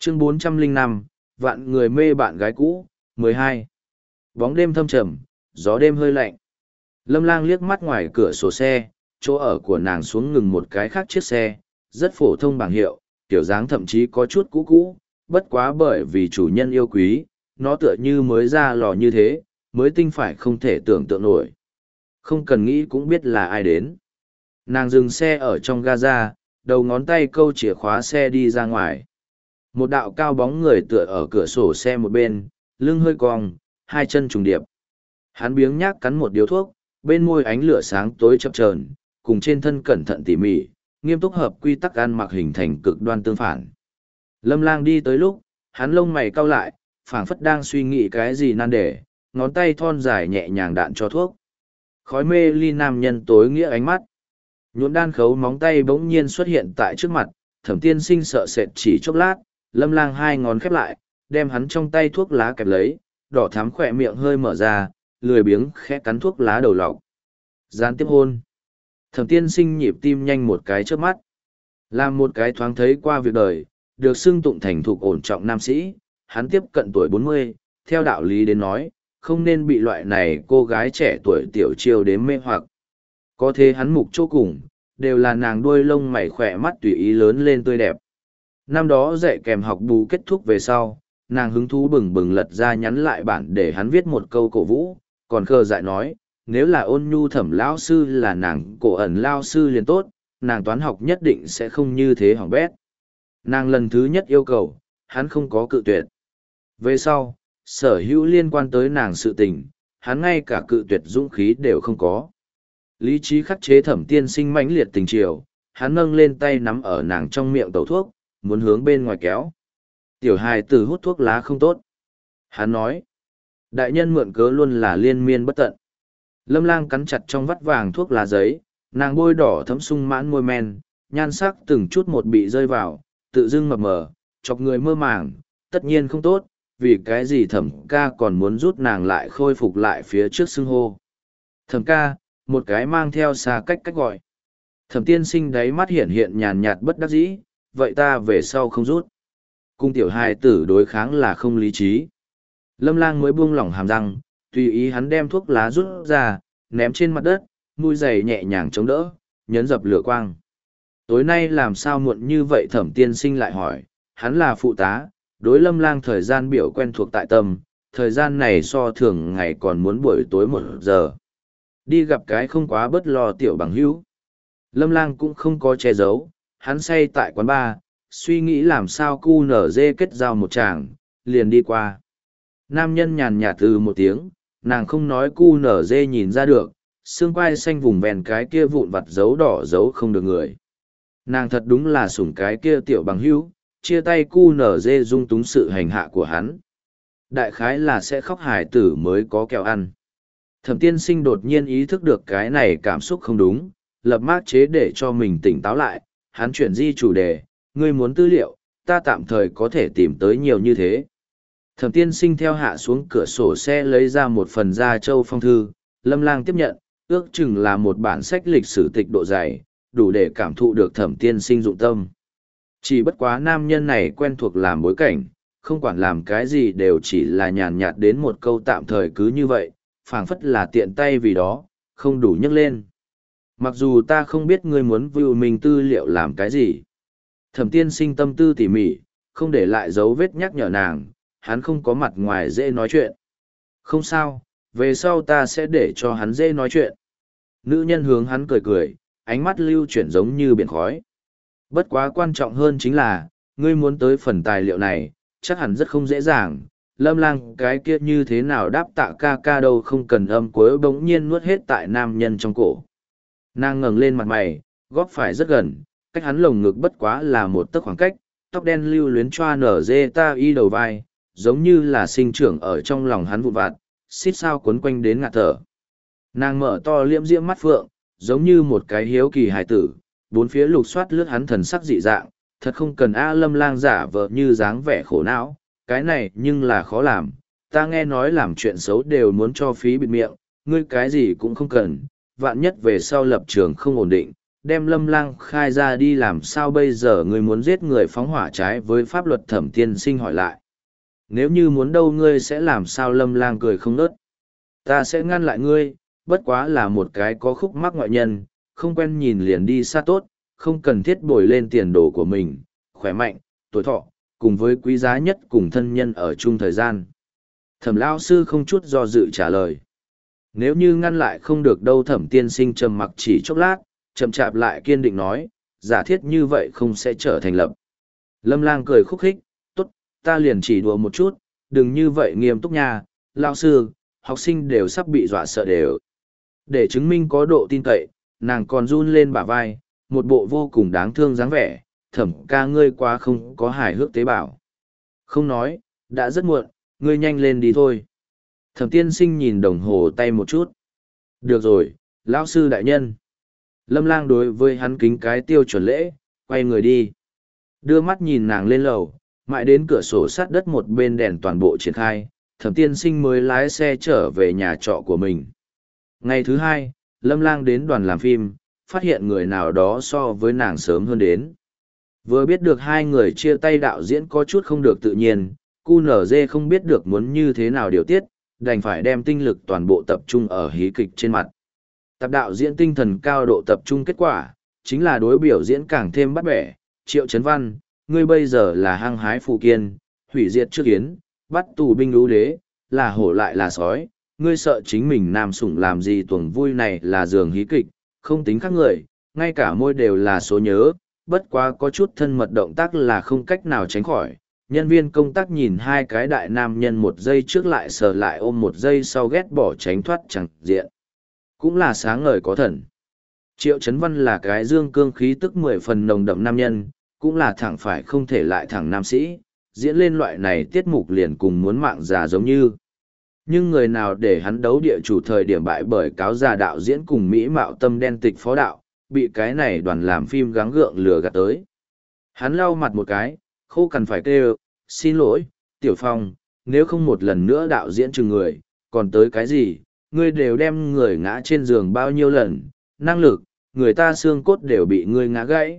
Chương 405, vạn người mê bạn gái cũ, 12. Bóng đêm thâm trầm, gió đêm hơi lạnh. Lâm Lang liếc mắt ngoài cửa sổ xe, chỗ ở của nàng xuống ngừng một cái khác chiếc xe, rất phổ thông bảng hiệu, kiểu dáng thậm chí có chút cũ cũ, bất quá bởi vì chủ nhân yêu quý, nó tựa như mới ra lò như thế, mới tinh phải không thể tưởng tượng nổi. Không cần nghĩ cũng biết là ai đến. Nàng dừng xe ở trong gaza, đầu ngón tay câu chìa khóa xe đi ra ngoài. Một đạo cao bóng người tựa ở cửa sổ xe một bên, lưng hơi cong, hai chân trùng điệp. Hắn biếng nhác cắn một điếu thuốc, bên môi ánh lửa sáng tối chập chờn, cùng trên thân cẩn thận tỉ mỉ, nghiêm túc hợp quy tắc ăn mặc hình thành cực đoan tương phản. Lâm Lang đi tới lúc, hắn lông mày cau lại, phảng phất đang suy nghĩ cái gì nan đề, ngón tay thon dài nhẹ nhàng đạn cho thuốc. Khói mê ly nam nhân tối nghĩa ánh mắt. Nhuộm đan khấu móng tay bỗng nhiên xuất hiện tại trước mặt, Thẩm Tiên Sinh sợ sệt chỉ chốc lát, Lâm Lang hai ngón khép lại, đem hắn trong tay thuốc lá kẹp lấy, đỏ thắm khỏe miệng hơi mở ra, lười biếng khẽ cắn thuốc lá đầu lọc. Gián tiếp hôn. Thẩm Tiên Sinh nhịp tim nhanh một cái trước mắt. Làm một cái thoáng thấy qua việc đời, được xưng tụng thành thục ổn trọng nam sĩ, hắn tiếp cận tuổi 40, theo đạo lý đến nói, không nên bị loại này cô gái trẻ tuổi tiểu chiêu đến mê hoặc. Có thế hắn mục chỗ cùng, đều là nàng đuôi lông mày khỏe mắt tùy ý lớn lên tươi đẹp. Năm đó dạy kèm học bù kết thúc về sau, nàng hứng thú bừng bừng lật ra nhắn lại bản để hắn viết một câu cổ vũ, còn khờ dại nói, nếu là Ôn Nhu Thẩm lão sư là nàng cổ ẩn lao sư liền tốt, nàng toán học nhất định sẽ không như thế hỏng bét. Nàng lần thứ nhất yêu cầu, hắn không có cự tuyệt. Về sau, sở hữu liên quan tới nàng sự tình, hắn ngay cả cự tuyệt dũng khí đều không có. Lý trí khắc chế Thẩm Tiên Sinh mãnh liệt tình chiều, hắn nâng lên tay nắm ở nàng trong miệng tẩu thuốc, muốn hướng bên ngoài kéo. Tiểu hài tử hút thuốc lá không tốt. Hắn nói, đại nhân mượn cớ luôn là liên miên bất tận. Lâm Lang cắn chặt trong vắt vàng thuốc lá giấy, nàng bôi đỏ thấm sung mãn môi men, nhan sắc từng chút một bị rơi vào, tự dưng mập mờ, chọc người mơ màng, tất nhiên không tốt, vì cái gì Thẩm ca còn muốn rút nàng lại khôi phục lại phía trước xưng hô. Thẩm ca, một cái mang theo xa cách gọi. Thẩm Tiên Sinh đáy mắt hiện hiện nhàn nhạt bất đắc dĩ, vậy ta về sau không rút. Cung tiểu hài tử đối kháng là không lý trí. Lâm Lang mới buông lỏng hàm răng, tùy ý hắn đem thuốc lá rút ra, ném trên mặt đất, mũi giày nhẹ nhàng chống đỡ, nhấn dập lửa quang. Tối nay làm sao muộn như vậy Thẩm Tiên Sinh lại hỏi, hắn là phụ tá, đối Lâm Lang thời gian biểu quen thuộc tại tâm, thời gian này so thường ngày còn muốn buổi tối 1 giờ. Đi gặp cái không quá bất lo tiểu bằng hữu. Lâm Lang cũng không có che giấu, hắn say tại quán bar, suy nghĩ làm sao cu nở dê kết giao một chàng, liền đi qua. Nam nhân nhàn nhạt từ một tiếng, nàng không nói cu nở dê nhìn ra được, xương quai xanh vùng vèn cái kia vụn vặt dấu đỏ dấu không được người. Nàng thật đúng là sủng cái kia tiểu bằng hữu, chia tay cu nở dê dung túng sự hành hạ của hắn. Đại khái là sẽ khóc hài tử mới có kẹo ăn. Thẩm Tiên Sinh đột nhiên ý thức được cái này cảm xúc không đúng, lập mác chế để cho mình tỉnh táo lại, hắn chuyển di chủ đề, ngươi muốn tư liệu, ta tạm thời có thể tìm tới nhiều như thế. Thẩm Tiên Sinh theo hạ xuống cửa sổ xe lấy ra một phần Gia Châu phong thư, Lâm Lang tiếp nhận, ước chừng là một bản sách lịch sử tịch độ dày, đủ để cảm thụ được Thẩm Tiên Sinh dụng tâm. Chỉ bất quá nam nhân này quen thuộc làm bối cảnh, không quản làm cái gì đều chỉ là nhàn nhạt đến một câu tạm thời cứ như vậy, phảng phất là tiện tay vì đó, không đủ nhấc lên. Mặc dù ta không biết ngươi muốn view mình tư liệu làm cái gì. Thẩm Tiên Sinh tâm tư tỉ mỉ, không để lại dấu vết nhắc nhở nàng, hắn không có mặt ngoài dễ nói chuyện. Không sao, về sau ta sẽ để cho hắn dễ nói chuyện. Nữ nhân hướng hắn cười cười, ánh mắt lưu chuyển giống như biển khói. Bất quá quan trọng hơn chính là, ngươi muốn tới phần tài liệu này, chắc hẳn rất không dễ dàng. Lâm Lang cái kia như thế nào đáp tạ ca ca đâu không cần âm cuối bỗng nhiên nuốt hết tại nam nhân trong cổ. Nàng ngẩng lên mặt mày, góp phải rất gần, cách hắn lồng ngực bất quá là một tấc khoảng cách, tóc đen lưu luyến choa nở dê ta y đầu vai, giống như là sinh trưởng ở trong lòng hắn vụn vặt, xít sao cuốn quanh đến ngạt thở. Nàng mở to liễm diễm mắt phượng, giống như một cái hiếu kỳ hài tử, bốn phía lục soát lướt hắn thần sắc dị dạng, thật không cần Lâm Lang giả vờ như dáng vẻ khổ não, cái này nhưng là khó làm, ta nghe nói làm chuyện xấu đều muốn cho phí bịt miệng, ngươi cái gì cũng không cần, vạn nhất về sau lập trường không ổn định, đem Lâm Lang khai ra đi, làm sao bây giờ ngươi muốn giết người phóng hỏa trái với pháp luật? Thẩm tiên sinh hỏi lại. Nếu như muốn đâu ngươi sẽ làm sao? Lâm Lang cười không nớt. Ta sẽ ngăn lại ngươi, bất quá là một cái có khúc mắc ngoại nhân, không quen nhìn liền đi xa tốt, không cần thiết bồi lên tiền đồ của mình, khỏe mạnh, tuổi thọ, cùng với quý giá nhất cùng thân nhân ở chung thời gian. Thẩm lão sư không chút do dự trả lời. Nếu như ngăn lại không được đâu. Thẩm tiên sinh trầm mặc chỉ chốc lát, chậm chạp lại kiên định nói, giả thiết như vậy không sẽ trở thành lập. Lâm Lang cười khúc khích, tốt, ta liền chỉ đùa một chút, đừng như vậy nghiêm túc nha, lão sư, học sinh đều sắp bị dọa sợ đều. Để chứng minh có độ tin cậy, nàng còn run lên bả vai, một bộ vô cùng đáng thương dáng vẻ. Thẩm ca ngươi quá không có hài hước tế bào. Không nói, đã rất muộn, ngươi nhanh lên đi thôi. Thẩm tiên sinh nhìn đồng hồ tay một chút. Được rồi, lão sư đại nhân. Lâm Lang đối với hắn kính cái tiêu chuẩn lễ, quay người đi. Đưa mắt nhìn nàng lên lầu, mãi đến cửa sổ sát đất một bên đèn toàn bộ triển khai, Thẩm tiên sinh mới lái xe trở về nhà trọ của mình. Ngày thứ hai, Lâm Lang đến đoàn làm phim, phát hiện người nào đó so với nàng sớm hơn đến. Vừa biết được hai người chia tay, đạo diễn có chút không được tự nhiên, QNZ không biết được muốn như thế nào điều tiết, đành phải đem tinh lực toàn bộ tập trung ở hí kịch trên mặt. Tập đạo diễn tinh thần cao độ tập trung, kết quả chính là đối biểu diễn càng thêm bắt bẻ. Triệu Chấn Văn, ngươi bây giờ là hăng hái phù kiên, hủy diệt trước yến, bắt tù binh lũ đế, là hổ lại là sói, ngươi sợ chính mình nam sủng làm gì? Tuồng vui này là giường hí kịch, không tính khác người, ngay cả môi đều là số nhớ, bất quá có chút thân mật động tác là không cách nào tránh khỏi. Nhân viên công tác nhìn hai cái đại nam nhân một giây trước lại sờ lại ôm một giây sau ghét bỏ tránh thoát chẳng diện. Cũng là sáng ngời có thần. Triệu Chấn Văn là cái dương cương khí tức 10 phần nồng đậm nam nhân, cũng là thẳng phải không thể lại thẳng nam sĩ, diễn lên loại này tiết mục liền cùng muốn mạng già giống như. Nhưng người nào để hắn đấu địa chủ thời điểm bại bởi cáo già đạo diễn cùng mỹ mạo tâm đen tịch phó đạo, bị cái này đoàn làm phim gắng gượng lừa gạt tới. Hắn lau mặt một cái, khô cằn phải kêu, xin lỗi, Tiểu Phong, nếu không một lần nữa đạo diễn chừng người, còn tới cái gì, ngươi đều đem người ngã trên giường bao nhiêu lần, năng lực, người ta xương cốt đều bị ngươi ngã gãy.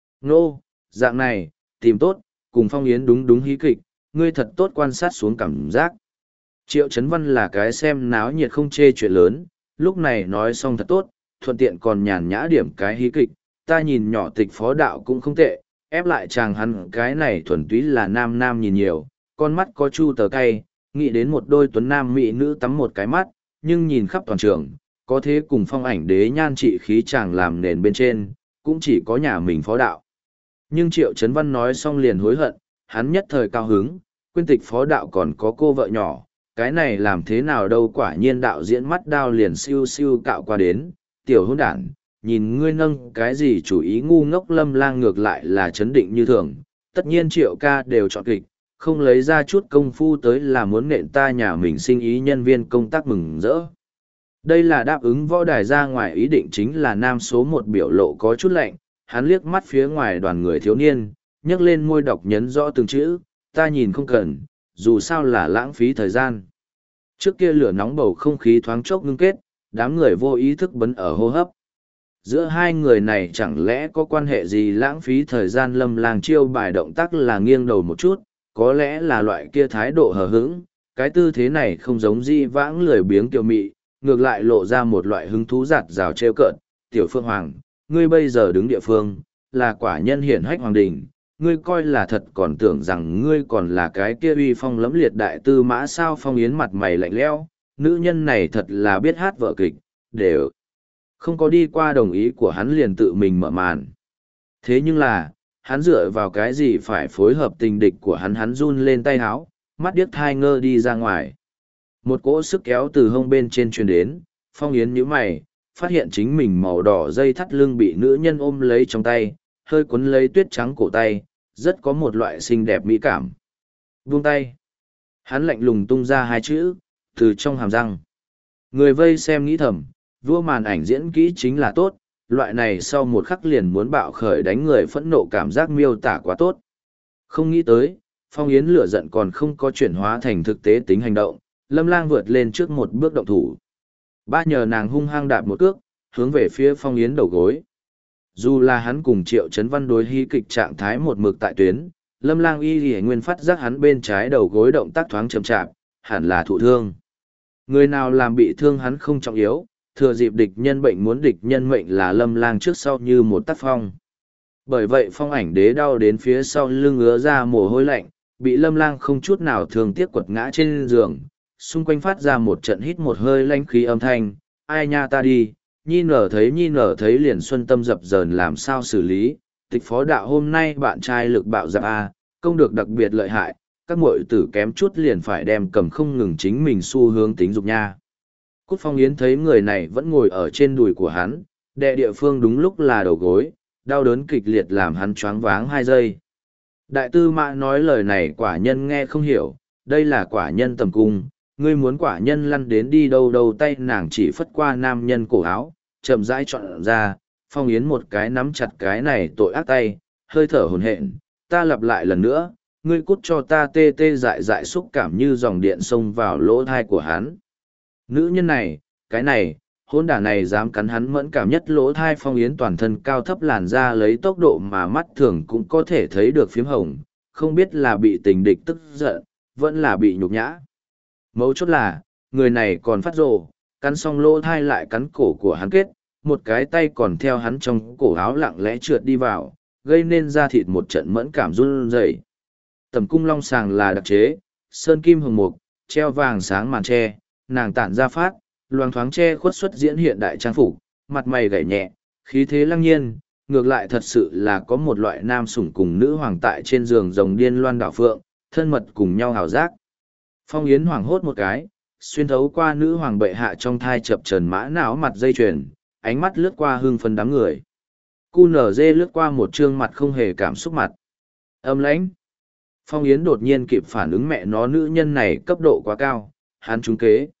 Nô, dạng này, tìm tốt, cùng Phong Yến đúng đúng hí kịch, ngươi thật tốt quan sát xuống cảm giác. Triệu Chấn Văn là cái xem náo nhiệt không chê chuyện lớn, lúc này nói xong thật tốt, thuận tiện còn nhàn nhã điểm cái hí kịch, ta nhìn nhỏ tịch phó đạo cũng không tệ, ép lại chàng hắn cái này thuần túy là nam nam nhìn nhiều, con mắt có chu tờ cay, nghĩ đến một đôi tuấn nam mỹ nữ tắm một cái mắt, nhưng nhìn khắp toàn trường, có thế cùng Phong ảnh đế nhan trị khí chàng làm nền bên trên, cũng chỉ có nhà mình phó đạo. Nhưng Triệu Chấn Văn nói xong liền hối hận, hắn nhất thời cao hứng, quên tịch phó đạo còn có cô vợ nhỏ, cái này làm thế nào đâu. Quả nhiên đạo diễn mắt đao liền siêu siêu cạo qua đến, tiểu hôn đản, nhìn ngươi nâng cái gì chủ ý ngu ngốc. Lâm Lang ngược lại là chấn định như thường, tất nhiên Triệu ca đều chọn kịch, không lấy ra chút công phu tới là muốn nện ta nhà mình sinh ý. Nhân viên công tác mừng rỡ. Đây là đáp ứng võ đài ra ngoài ý định, chính là nam số một biểu lộ có chút lạnh, hắn liếc mắt phía ngoài đoàn người thiếu niên, nhấc lên môi đọc nhấn rõ từng chữ, ta nhìn không cần, dù sao là lãng phí thời gian. Trước kia lửa nóng bầu không khí thoáng chốc ngưng kết, đám người vô ý thức bấn ở hô hấp. Giữa hai người này chẳng lẽ có quan hệ gì lãng phí thời gian? Lâm Lang chiêu bài động tác là nghiêng đầu một chút, có lẽ là loại kia thái độ hờ hững, cái tư thế này không giống di vãng lười biếng kiều mị, ngược lại lộ ra một loại hứng thú giạt rào trêu cợt. Tiểu Phương Hoàng, ngươi bây giờ đứng địa phương, là quả nhân hiển hách hoàng đình, ngươi coi là thật còn tưởng rằng ngươi còn là cái kia uy phong lẫm liệt đại tư mã sao? Phong Yến mặt mày lạnh lẽo, nữ nhân này thật là biết hát vở kịch, đều không có đi qua đồng ý của hắn liền tự mình mở màn. Thế nhưng là, hắn dựa vào cái gì phải phối hợp tình địch của hắn? Hắn run lên tay háo, mắt điếc thai ngơ đi ra ngoài. Một cỗ sức kéo từ hông bên trên truyền đến, Phong Yến nhíu mày, phát hiện chính mình màu đỏ dây thắt lưng bị nữ nhân ôm lấy trong tay, hơi cuốn lấy tuyết trắng cổ tay, rất có một loại xinh đẹp mỹ cảm. Buông tay. Hắn lạnh lùng tung ra hai chữ, từ trong hàm răng. Người vây xem nghĩ thầm, vua màn ảnh diễn kỹ chính là tốt, loại này sau một khắc liền muốn bạo khởi đánh người phẫn nộ cảm giác miêu tả quá tốt. Không nghĩ tới, Phong Yến lửa giận còn không có chuyển hóa thành thực tế tính hành động, Lâm Lang vượt lên trước một bước động thủ. Ba nhờ nàng hung hăng đạp một cước, hướng về phía Phong Yến đầu gối. Dù là hắn cùng Triệu Chấn Văn đối hí kịch trạng thái một mực tại tuyến, Lâm Lang y lìa nguyên phát giác hắn bên trái đầu gối động tác thoáng chậm chạp, hẳn là thụ thương. Người nào làm bị thương hắn không trọng yếu, thừa dịp địch nhân bệnh muốn địch nhân mệnh là Lâm Lang trước sau như một tác phong. Bởi vậy Phong Ảnh Đế đau đến phía sau lưng ứa ra mồ hôi lạnh, bị Lâm Lang không chút nào thương tiếc quật ngã trên giường, xung quanh phát ra một trận hít một hơi lanh khí âm thanh, ai nha ta đi, nhi nở thấy liền xuân tâm dập dờn làm sao xử lý, tịch phó đạo hôm nay bạn trai lực bạo dạp A, công được đặc biệt lợi hại, các muội tử kém chút liền phải đem cầm không ngừng chính mình xu hướng tính dục nha. Cút Phong Yến thấy người này vẫn ngồi ở trên đùi của hắn, đệ địa phương đúng lúc là đầu gối, đau đớn kịch liệt làm hắn choáng váng 2 giây. Đại tư mã nói lời này quả nhân nghe không hiểu, đây là quả nhân tầm cung, ngươi muốn quả nhân lăn đến đi đâu đâu tay nàng chỉ phất qua nam nhân cổ áo, chậm rãi chọn ra, Phong Yến một cái nắm chặt cái này tội ác tay, hơi thở hồn hển, ta lặp lại lần nữa, ngươi cút cho ta tê tê dại dại xúc cảm như dòng điện xông vào lỗ thai của hắn. Nữ nhân này, cái này, hôn đả này dám cắn hắn mẫn cảm nhất lỗ thai. Phong Yến toàn thân cao thấp làn ra lấy tốc độ mà mắt thường cũng có thể thấy được phím hồng, không biết là bị tình địch tức giận, vẫn là bị nhục nhã. Mấu chốt là, người này còn phát rồ, cắn xong lỗ thai lại cắn cổ của hắn kết, một cái tay còn theo hắn trong cổ áo lặng lẽ trượt đi vào, gây nên da thịt một trận mẫn cảm run rẩy. Tầm cung long sàng là đặc chế, sơn kim hồng mục, treo vàng sáng màn tre, nàng tản ra phát, loang thoáng che khuất xuất diễn hiện đại trang phục, mặt mày gảy nhẹ, khí thế lăng nhiên, ngược lại thật sự là có một loại nam sủng cùng nữ hoàng tại trên giường rồng điên loan đảo phượng, thân mật cùng nhau hào giác. Phong Yến hoảng hốt một cái, xuyên thấu qua nữ hoàng bệ hạ trong thai chập trần mã não mặt dây chuyền, ánh mắt lướt qua hưng phấn đám người. QNZ lướt qua một trương mặt không hề cảm xúc mặt. Âm lãnh. Phong Yến đột nhiên kịp phản ứng mẹ nó nữ nhân này cấp độ quá cao, hắn trúng kế.